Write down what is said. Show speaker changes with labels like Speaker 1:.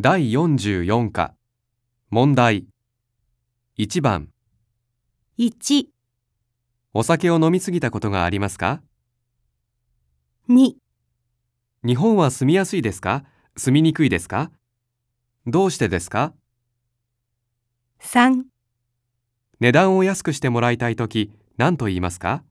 Speaker 1: 第44課問題1番
Speaker 2: 1、
Speaker 1: お酒を飲みすぎたことがありますか？
Speaker 2: 2、
Speaker 1: 日本は住みやすいですか？住みにくいですか？どうしてですか？
Speaker 2: 3
Speaker 1: 値段を安くしてもらいたいとき何と言いますか？